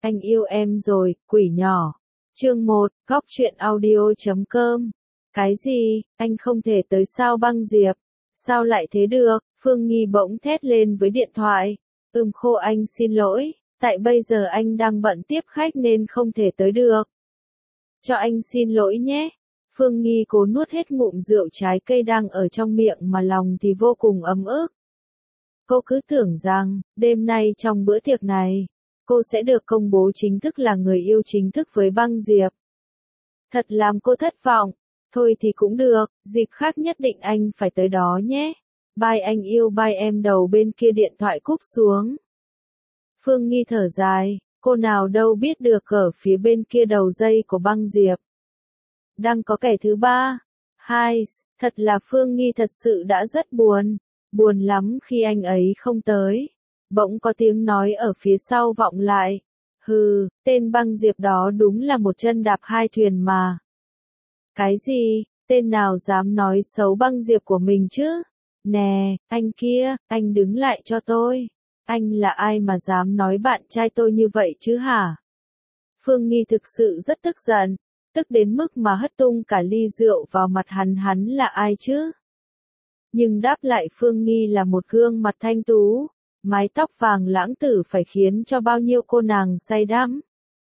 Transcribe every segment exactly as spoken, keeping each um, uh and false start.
anh yêu em rồi, quỷ nhỏ. Chương một, góc truyện audio chấm com. Cái gì, anh không thể tới sao Băng Diệp? Sao lại thế được? Phương Nghi bỗng thét lên với điện thoại. Ừm khô anh xin lỗi, tại bây giờ anh đang bận tiếp khách nên không thể tới được. Cho anh xin lỗi nhé. Phương Nghi cố nuốt hết ngụm rượu trái cây đang ở trong miệng mà lòng thì vô cùng ấm ức. Cô cứ tưởng rằng, đêm nay trong bữa tiệc này, cô sẽ được công bố chính thức là người yêu chính thức với Băng Diệp. Thật làm cô thất vọng. Thôi thì cũng được, dịp khác nhất định anh phải tới đó nhé. Bye anh yêu, bye em. Đầu bên kia điện thoại cúp xuống. Phương Nghi thở dài, cô nào đâu biết được ở phía bên kia đầu dây của Băng Diệp đang có kẻ thứ ba. Hai, thật là Phương Nghi thật sự đã rất buồn, buồn lắm khi anh ấy không tới. Bỗng có tiếng nói ở phía sau vọng lại. Hừ, tên Băng Diệp đó đúng là một chân đạp hai thuyền mà. Cái gì, tên nào dám nói xấu Băng Diệp của mình chứ? Nè, anh kia, anh đứng lại cho tôi. Anh là ai mà dám nói bạn trai tôi như vậy chứ hả? Phương Nghi thực sự rất tức giận, tức đến mức mà hất tung cả ly rượu vào mặt hắn. Hắn là ai chứ? Nhưng đáp lại Phương Nghi là một gương mặt thanh tú, mái tóc vàng lãng tử phải khiến cho bao nhiêu cô nàng say đắm.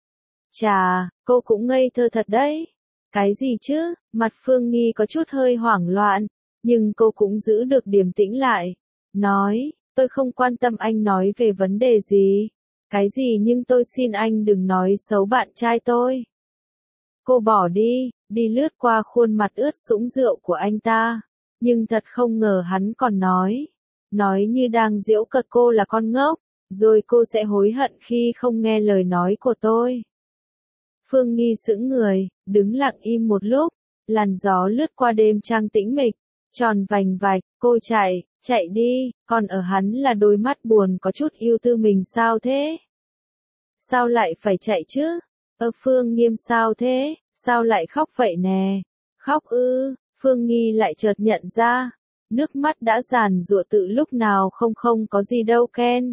Chà, cô cũng ngây thơ thật đấy. Cái gì chứ? Mặt Phương Nghi có chút hơi hoảng loạn, nhưng cô cũng giữ được điềm tĩnh lại. Nói, tôi không quan tâm anh nói về vấn đề gì. Cái gì nhưng tôi xin anh đừng nói xấu bạn trai tôi. Cô bỏ đi, đi lướt qua khuôn mặt ướt sũng rượu của anh ta. Nhưng thật không ngờ hắn còn nói. Nói như đang giễu cợt cô là con ngốc, rồi cô sẽ hối hận khi không nghe lời nói của tôi. Phương Nghi sững người, đứng lặng im một lúc, làn gió lướt qua đêm trăng tĩnh mịch, tròn vành vạch, cô chạy, chạy đi, còn ở hắn là đôi mắt buồn có chút yêu tư mình sao thế? Sao lại phải chạy chứ? Ơ Phương Nghiêm sao thế? Sao lại khóc vậy nè? Khóc ư? Phương Nghi lại chợt nhận ra, nước mắt đã giàn giụa từ lúc nào không không có gì đâu Ken.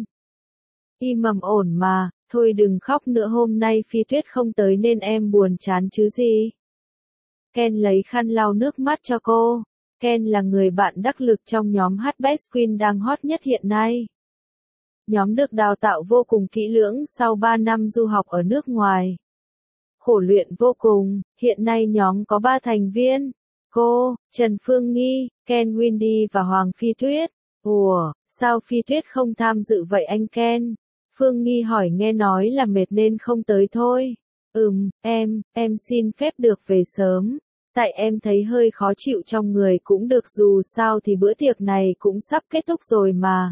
Im mầm ổn mà, thôi đừng khóc nữa hôm nay Phi Tuyết không tới nên em buồn chán chứ gì. Ken lấy khăn lau nước mắt cho cô. Ken là người bạn đắc lực trong nhóm hát Best Queen đang hot nhất hiện nay. Nhóm được đào tạo vô cùng kỹ lưỡng sau ba năm du học ở nước ngoài. Khổ luyện vô cùng, hiện nay nhóm có ba thành viên. Cô, Trần Phương Nghi, Ken Windy và Hoàng Phi Tuyết. Ủa, sao Phi Tuyết không tham dự vậy anh Ken? Phương Nghi hỏi nghe nói là mệt nên không tới thôi. Ừm, em, em xin phép được về sớm. Tại em thấy hơi khó chịu trong người cũng được dù sao thì bữa tiệc này cũng sắp kết thúc rồi mà.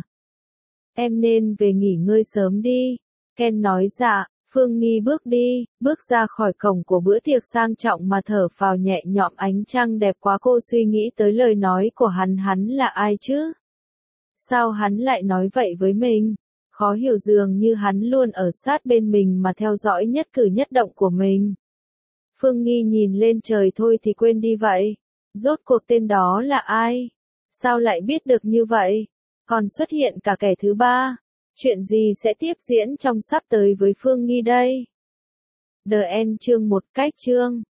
Em nên về nghỉ ngơi sớm đi. Ken nói dạ. Phương Nghi bước đi, bước ra khỏi cổng của bữa tiệc sang trọng mà thở phào nhẹ nhõm ánh trăng đẹp quá cô suy nghĩ tới lời nói của hắn hắn là ai chứ? Sao hắn lại nói vậy với mình? Khó hiểu dường như hắn luôn ở sát bên mình mà theo dõi nhất cử nhất động của mình. Phương Nghi nhìn lên trời thôi thì quên đi vậy. Rốt cuộc tên đó là ai? Sao lại biết được như vậy? Còn xuất hiện cả kẻ thứ ba. Chuyện gì sẽ tiếp diễn trong sắp tới với Phương Nghi đây? The End chương một cách chương